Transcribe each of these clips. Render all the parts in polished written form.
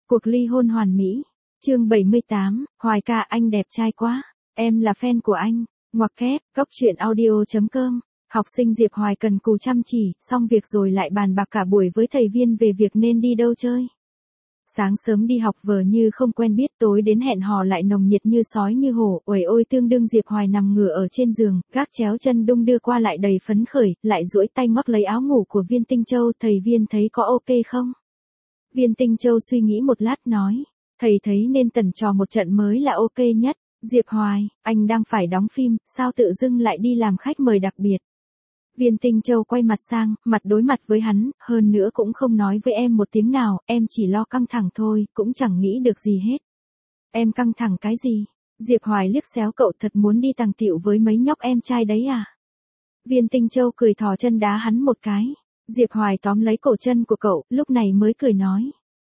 Cuộc ly hôn hoàn mỹ. Chương 78, Hoài ca anh đẹp trai quá. Em là fan của anh. Ngoặc kép, coctruyện.audio.com. Học sinh Diệp Hoài cần cù chăm chỉ, xong việc rồi lại bàn bạc cả buổi với thầy Viên về việc nên đi đâu chơi. Sáng sớm đi học vờ như không quen biết, tối đến hẹn hò lại nồng nhiệt như sói như hổ. Uầy ôi, tương đương Diệp Hoài nằm ngửa ở trên giường, gác chéo chân đung đưa qua lại đầy phấn khởi, lại duỗi tay ngoắc lấy áo ngủ của Viên Tinh Châu. Thầy Viên thấy có ok không? Viên Tinh Châu suy nghĩ một lát nói, thầy thấy nên tẩn trò một trận mới là ok nhất. Diệp Hoài, anh đang phải đóng phim, sao tự dưng lại đi làm khách mời đặc biệt? Viên Tinh Châu quay mặt sang, mặt đối mặt với hắn, hơn nữa cũng không nói với em một tiếng nào, em chỉ lo căng thẳng thôi, cũng chẳng nghĩ được gì hết. Em căng thẳng cái gì? Diệp Hoài liếc xéo cậu, thật muốn đi tàng tiệu với mấy nhóc em trai đấy à? Viên Tinh Châu cười thò chân đá hắn một cái. Diệp Hoài tóm lấy cổ chân của cậu, lúc này mới cười nói.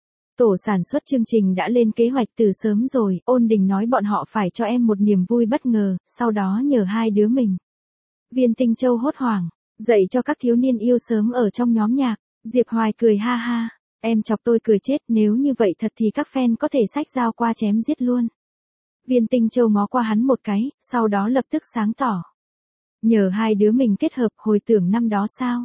Tổ sản xuất chương trình đã lên kế hoạch từ sớm rồi, Ôn Đình nói bọn họ phải cho em một niềm vui bất ngờ, sau đó nhờ hai đứa mình. Viên Tinh Châu hốt hoảng, dạy cho các thiếu niên yêu sớm ở trong nhóm nhạc. Diệp Hoài cười ha ha, em chọc tôi cười chết, nếu như vậy thật thì các fan có thể xách dao qua chém giết luôn. Viên Tinh Châu ngó qua hắn một cái, sau đó lập tức sáng tỏ. Nhờ hai đứa mình kết hợp, hồi tưởng năm đó sao?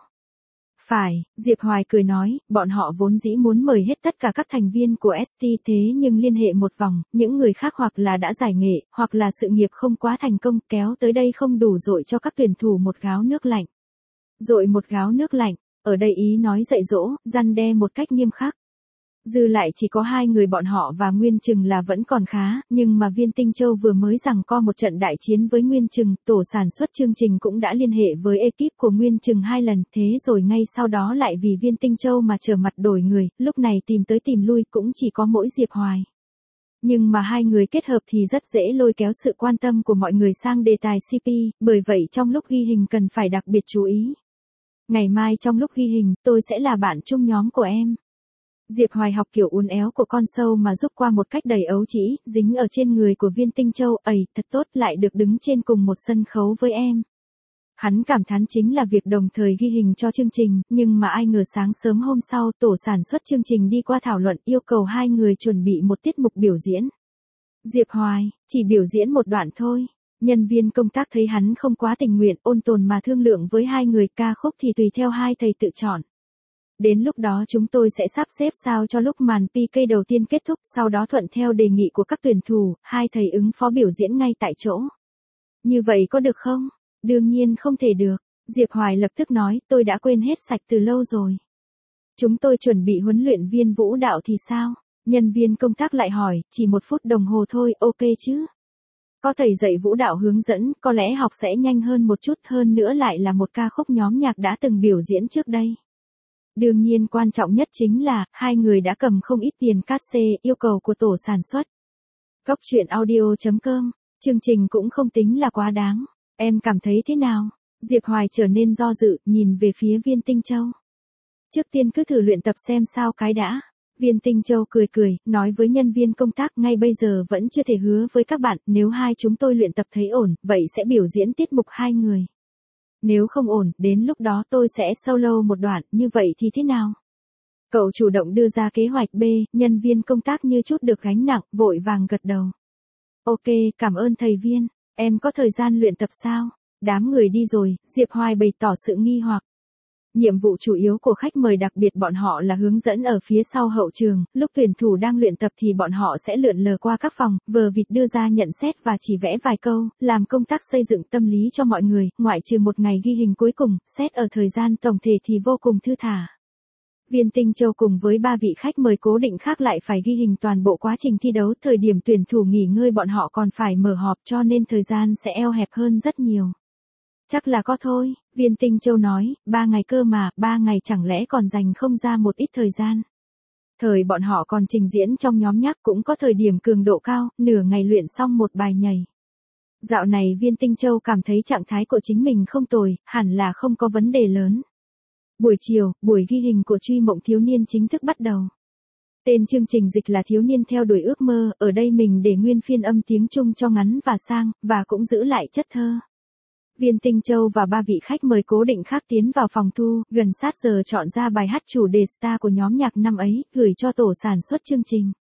Phải, Diệp Hoài cười nói, bọn họ vốn dĩ muốn mời hết tất cả các thành viên của ST, thế nhưng liên hệ một vòng, những người khác hoặc là đã giải nghệ, hoặc là sự nghiệp không quá thành công, kéo tới đây không đủ dội cho các tuyển thủ một gáo nước lạnh. Dội một gáo nước lạnh, ở đây ý nói dạy dỗ, răn đe một cách nghiêm khắc. Dư lại chỉ có hai người bọn họ và Nguyên Trừng là vẫn còn khá, nhưng mà Viên Tinh Châu vừa mới giằng co một trận đại chiến với Nguyên Trừng, tổ sản xuất chương trình cũng đã liên hệ với ekip của Nguyên Trừng 2 lần, thế rồi ngay sau đó lại vì Viên Tinh Châu mà trở mặt đổi người, lúc này tìm tới tìm lui cũng chỉ có mỗi Diệp Hoài. Nhưng mà hai người kết hợp thì rất dễ lôi kéo sự quan tâm của mọi người sang đề tài CP, bởi vậy trong lúc ghi hình cần phải đặc biệt chú ý. Ngày mai trong lúc ghi hình, tôi sẽ là bạn chung nhóm của em. Diệp Hoài học kiểu uốn éo của con sâu mà giúp qua một cách đầy ấu trĩ, dính ở trên người của Viên Tinh Châu, ầy, thật tốt, lại được đứng trên cùng một sân khấu với em. Hắn cảm thán chính là việc đồng thời ghi hình cho chương trình, nhưng mà ai ngờ sáng sớm hôm sau, tổ sản xuất chương trình đi qua thảo luận yêu cầu hai người chuẩn bị một tiết mục biểu diễn. Diệp Hoài, chỉ biểu diễn một đoạn thôi. Nhân viên công tác thấy hắn không quá tình nguyện, ôn tồn mà thương lượng với hai người, ca khúc thì tùy theo hai thầy tự chọn. Đến lúc đó chúng tôi sẽ sắp xếp sao cho lúc màn PK đầu tiên kết thúc, sau đó thuận theo đề nghị của các tuyển thủ, hai thầy ứng phó biểu diễn ngay tại chỗ. Như vậy có được không? Đương nhiên không thể được. Diệp Hoài lập tức nói, tôi đã quên hết sạch từ lâu rồi. Chúng tôi chuẩn bị huấn luyện viên vũ đạo thì sao? Nhân viên công tác lại hỏi, chỉ 1 phút đồng hồ thôi, ok chứ? Có thầy dạy vũ đạo hướng dẫn, có lẽ học sẽ nhanh hơn một chút, hơn nữa lại là một ca khúc nhóm nhạc đã từng biểu diễn trước đây. Đương nhiên quan trọng nhất chính là, hai người đã cầm không ít tiền cát-xê, yêu cầu của tổ sản xuất. Coctruyện.audio.com, chương trình cũng không tính là quá đáng. Em cảm thấy thế nào? Diệp Hoài trở nên do dự, nhìn về phía Viên Tinh Châu. Trước tiên cứ thử luyện tập xem sao cái đã. Viên Tinh Châu cười cười, nói với nhân viên công tác, ngay bây giờ vẫn chưa thể hứa với các bạn, nếu hai chúng tôi luyện tập thấy ổn, vậy sẽ biểu diễn tiết mục hai người. Nếu không ổn, đến lúc đó tôi sẽ solo một đoạn, như vậy thì thế nào? Cậu chủ động đưa ra kế hoạch B, nhân viên công tác như chút được gánh nặng, vội vàng gật đầu. Ok, cảm ơn thầy Viên, em có thời gian luyện tập sao? Đám người đi rồi, Diệp Hoài bày tỏ sự nghi hoặc. Nhiệm vụ chủ yếu của khách mời đặc biệt bọn họ là hướng dẫn ở phía sau hậu trường, lúc tuyển thủ đang luyện tập thì bọn họ sẽ lượn lờ qua các phòng, vờ vịt đưa ra nhận xét và chỉ vẽ vài câu, làm công tác xây dựng tâm lý cho mọi người, ngoại trừ một ngày ghi hình cuối cùng, xét ở thời gian tổng thể thì vô cùng thư thả. Viên Tinh Châu cùng với 3 vị khách mời cố định khác lại phải ghi hình toàn bộ quá trình thi đấu, thời điểm tuyển thủ nghỉ ngơi bọn họ còn phải mở họp cho nên thời gian sẽ eo hẹp hơn rất nhiều. Chắc là có thôi, Viên Tinh Châu nói, 3 ngày cơ mà, 3 ngày chẳng lẽ còn dành không ra một ít thời gian. Thời bọn họ còn trình diễn trong nhóm nhạc cũng có thời điểm cường độ cao, nửa ngày luyện xong một bài nhảy. Dạo này Viên Tinh Châu cảm thấy trạng thái của chính mình không tồi, hẳn là không có vấn đề lớn. Buổi chiều, buổi ghi hình của Truy Mộng Thiếu Niên chính thức bắt đầu. Tên chương trình dịch là Thiếu Niên theo đuổi ước mơ, ở đây mình để nguyên phiên âm tiếng Trung cho ngắn và sang, và cũng giữ lại chất thơ. Viên Tinh Châu và 3 vị khách mời cố định khác tiến vào phòng thu, gần sát giờ chọn ra bài hát chủ đề star của nhóm nhạc năm ấy, gửi cho tổ sản xuất chương trình.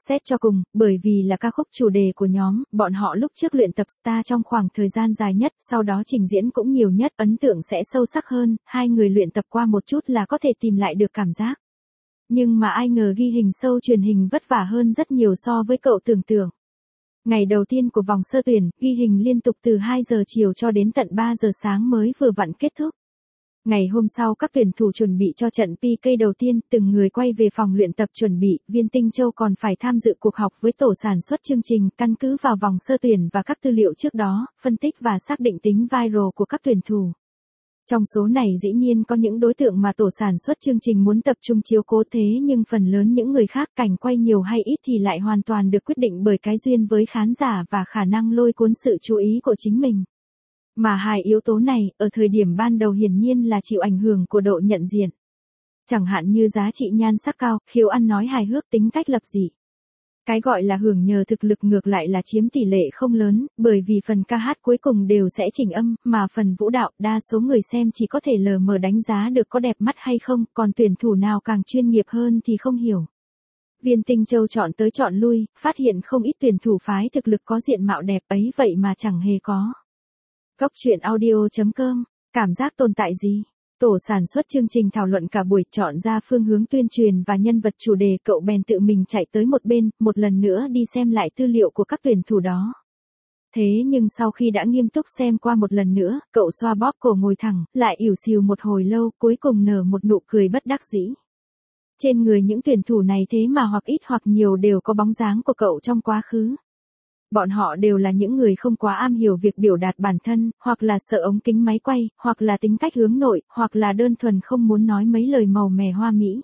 Xét cho cùng, bởi vì là ca khúc chủ đề của nhóm, bọn họ lúc trước luyện tập Star trong khoảng thời gian dài nhất, sau đó trình diễn cũng nhiều nhất, ấn tượng sẽ sâu sắc hơn, hai người luyện tập qua một chút là có thể tìm lại được cảm giác. Nhưng mà ai ngờ ghi hình show truyền hình vất vả hơn rất nhiều so với cậu tưởng tượng. Ngày đầu tiên của vòng sơ tuyển, ghi hình liên tục từ 2 giờ chiều cho đến tận 3 giờ sáng mới vừa vặn kết thúc. Ngày hôm sau các tuyển thủ chuẩn bị cho trận PK đầu tiên, từng người quay về phòng luyện tập chuẩn bị, Viên Tinh Châu còn phải tham dự cuộc họp với tổ sản xuất chương trình, căn cứ vào vòng sơ tuyển và các tư liệu trước đó, phân tích và xác định tính viral của các tuyển thủ. Trong số này dĩ nhiên có những đối tượng mà tổ sản xuất chương trình muốn tập trung chiếu cố, thế nhưng phần lớn những người khác cảnh quay nhiều hay ít thì lại hoàn toàn được quyết định bởi cái duyên với khán giả và khả năng lôi cuốn sự chú ý của chính mình. Mà hai yếu tố này, ở thời điểm ban đầu hiển nhiên là chịu ảnh hưởng của độ nhận diện. Chẳng hạn như giá trị nhan sắc cao, khiếu ăn nói hài hước, tính cách lập dị. Cái gọi là hưởng nhờ thực lực ngược lại là chiếm tỷ lệ không lớn, bởi vì phần ca hát cuối cùng đều sẽ chỉnh âm, mà phần vũ đạo đa số người xem chỉ có thể lờ mờ đánh giá được có đẹp mắt hay không, còn tuyển thủ nào càng chuyên nghiệp hơn thì không hiểu. Viên Tinh Châu chọn tới chọn lui, phát hiện không ít tuyển thủ phái thực lực có diện mạo đẹp ấy vậy mà chẳng hề có. Góc truyện audio.com, cảm giác tồn tại gì? Tổ sản xuất chương trình thảo luận cả buổi, chọn ra phương hướng tuyên truyền và nhân vật chủ đề, cậu bèn tự mình chạy tới một bên, một lần nữa đi xem lại tư liệu của các tuyển thủ đó. Thế nhưng sau khi đã nghiêm túc xem qua một lần nữa, cậu xoa bóp cổ ngồi thẳng, lại ỉu xìu một hồi lâu, cuối cùng nở một nụ cười bất đắc dĩ. Trên người những tuyển thủ này thế mà hoặc ít hoặc nhiều đều có bóng dáng của cậu trong quá khứ. Bọn họ đều là những người không quá am hiểu việc biểu đạt bản thân, hoặc là sợ ống kính máy quay, hoặc là tính cách hướng nội, hoặc là đơn thuần không muốn nói mấy lời màu mè hoa mỹ.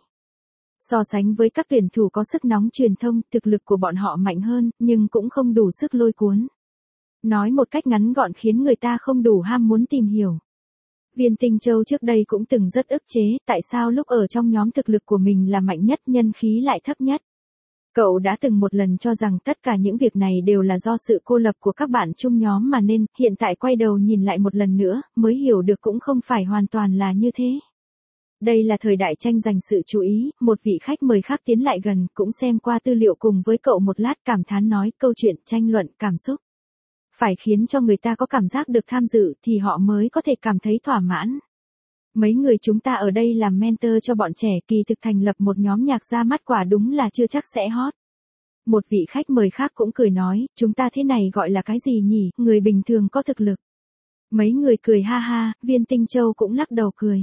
So sánh với các tuyển thủ có sức nóng truyền thông, thực lực của bọn họ mạnh hơn, nhưng cũng không đủ sức lôi cuốn. Nói một cách ngắn gọn khiến người ta không đủ ham muốn tìm hiểu. Viên Tinh Châu trước đây cũng từng rất ức chế, tại sao lúc ở trong nhóm thực lực của mình là mạnh nhất, nhân khí lại thấp nhất. Cậu đã từng một lần cho rằng tất cả những việc này đều là do sự cô lập của các bạn chung nhóm mà nên, hiện tại quay đầu nhìn lại một lần nữa, mới hiểu được cũng không phải hoàn toàn là như thế. Đây là thời đại tranh giành sự chú ý, một vị khách mời khác tiến lại gần, cũng xem qua tư liệu cùng với cậu một lát, cảm thán nói, câu chuyện tranh luận cảm xúc. Phải khiến cho người ta có cảm giác được tham dự thì họ mới có thể cảm thấy thỏa mãn. Mấy người chúng ta ở đây làm mentor cho bọn trẻ, kỳ thực thành lập một nhóm nhạc ra mắt quả đúng là chưa chắc sẽ hot. Một vị khách mời khác cũng cười nói, chúng ta thế này gọi là cái gì nhỉ, người bình thường có thực lực. Mấy người cười ha ha, Viên Tinh Châu cũng lắc đầu cười.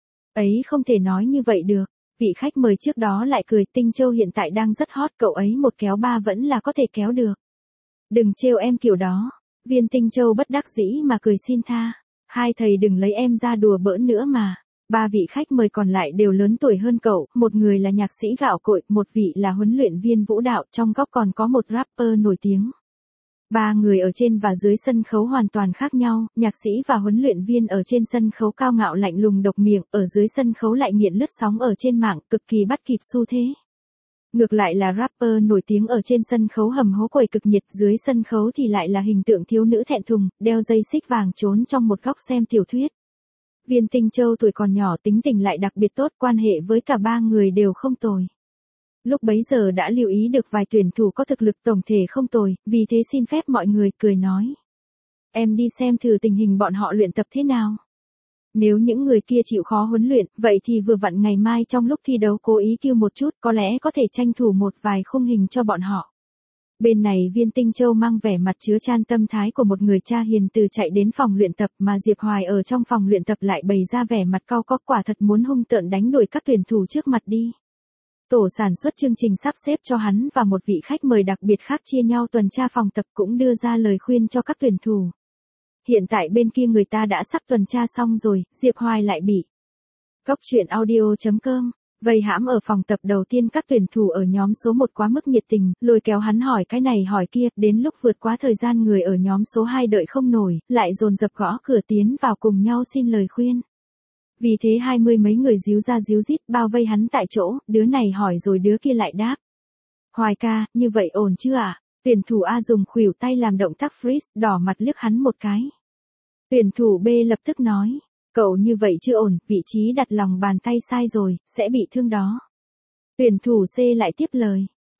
Ấy không thể nói như vậy được, vị khách mời trước đó lại cười, Tinh Châu hiện tại đang rất hot, cậu ấy một kéo ba vẫn là có thể kéo được. Đừng trêu em kiểu đó, Viên Tinh Châu bất đắc dĩ mà cười xin tha. Hai thầy đừng lấy em ra đùa bỡn nữa mà. Ba vị khách mời còn lại đều lớn tuổi hơn cậu, một người là nhạc sĩ gạo cội, một vị là huấn luyện viên vũ đạo, trong góc còn có một rapper nổi tiếng. Ba người ở trên và dưới sân khấu hoàn toàn khác nhau, nhạc sĩ và huấn luyện viên ở trên sân khấu cao ngạo lạnh lùng độc miệng, ở dưới sân khấu lại nghiện lướt sóng ở trên mạng, cực kỳ bắt kịp xu thế. Ngược lại là rapper nổi tiếng ở trên sân khấu hầm hố quẩy cực nhiệt, dưới sân khấu thì lại là hình tượng thiếu nữ thẹn thùng, đeo dây xích vàng trốn trong một góc xem tiểu thuyết. Viên Tinh Châu tuổi còn nhỏ, tính tình lại đặc biệt tốt, quan hệ với cả ba người đều không tồi. Lúc bấy giờ đã lưu ý được vài tuyển thủ có thực lực tổng thể không tồi, vì thế xin phép mọi người, cười nói. Em đi xem thử tình hình bọn họ luyện tập thế nào. Nếu những người kia chịu khó huấn luyện, vậy thì vừa vặn ngày mai trong lúc thi đấu cố ý kêu một chút, có lẽ có thể tranh thủ một vài khung hình cho bọn họ. Bên này Viên Tinh Châu mang vẻ mặt chứa chan tâm thái của một người cha hiền từ chạy đến phòng luyện tập, mà Diệp Hoài ở trong phòng luyện tập lại bày ra vẻ mặt cau có, quả thật muốn hung tợn đánh đuổi các tuyển thủ trước mặt đi. Tổ sản xuất chương trình sắp xếp cho hắn và một vị khách mời đặc biệt khác chia nhau tuần tra phòng tập, cũng đưa ra lời khuyên cho các tuyển thủ. Hiện tại bên kia người ta đã sắp tuần tra xong rồi, Diệp Hoài lại bị. Góc truyện audio.com, vây hãm ở phòng tập đầu tiên, các tuyển thủ ở nhóm số 1 quá mức nhiệt tình, lôi kéo hắn hỏi cái này hỏi kia, đến lúc vượt quá thời gian người ở nhóm số 2 đợi không nổi, lại dồn dập gõ cửa tiến vào cùng nhau xin lời khuyên. Vì thế 20 mấy người díu ra díu dít bao vây hắn tại chỗ, đứa này hỏi rồi đứa kia lại đáp. Hoài ca, như vậy ổn chưa ạ? Tuyển thủ A dùng khuỷu tay làm động tác freeze, đỏ mặt liếc hắn một cái. Tuyển thủ B lập tức nói, cậu như vậy chưa ổn, vị trí đặt lòng bàn tay sai rồi, sẽ bị thương đó. Tuyển thủ C lại tiếp lời,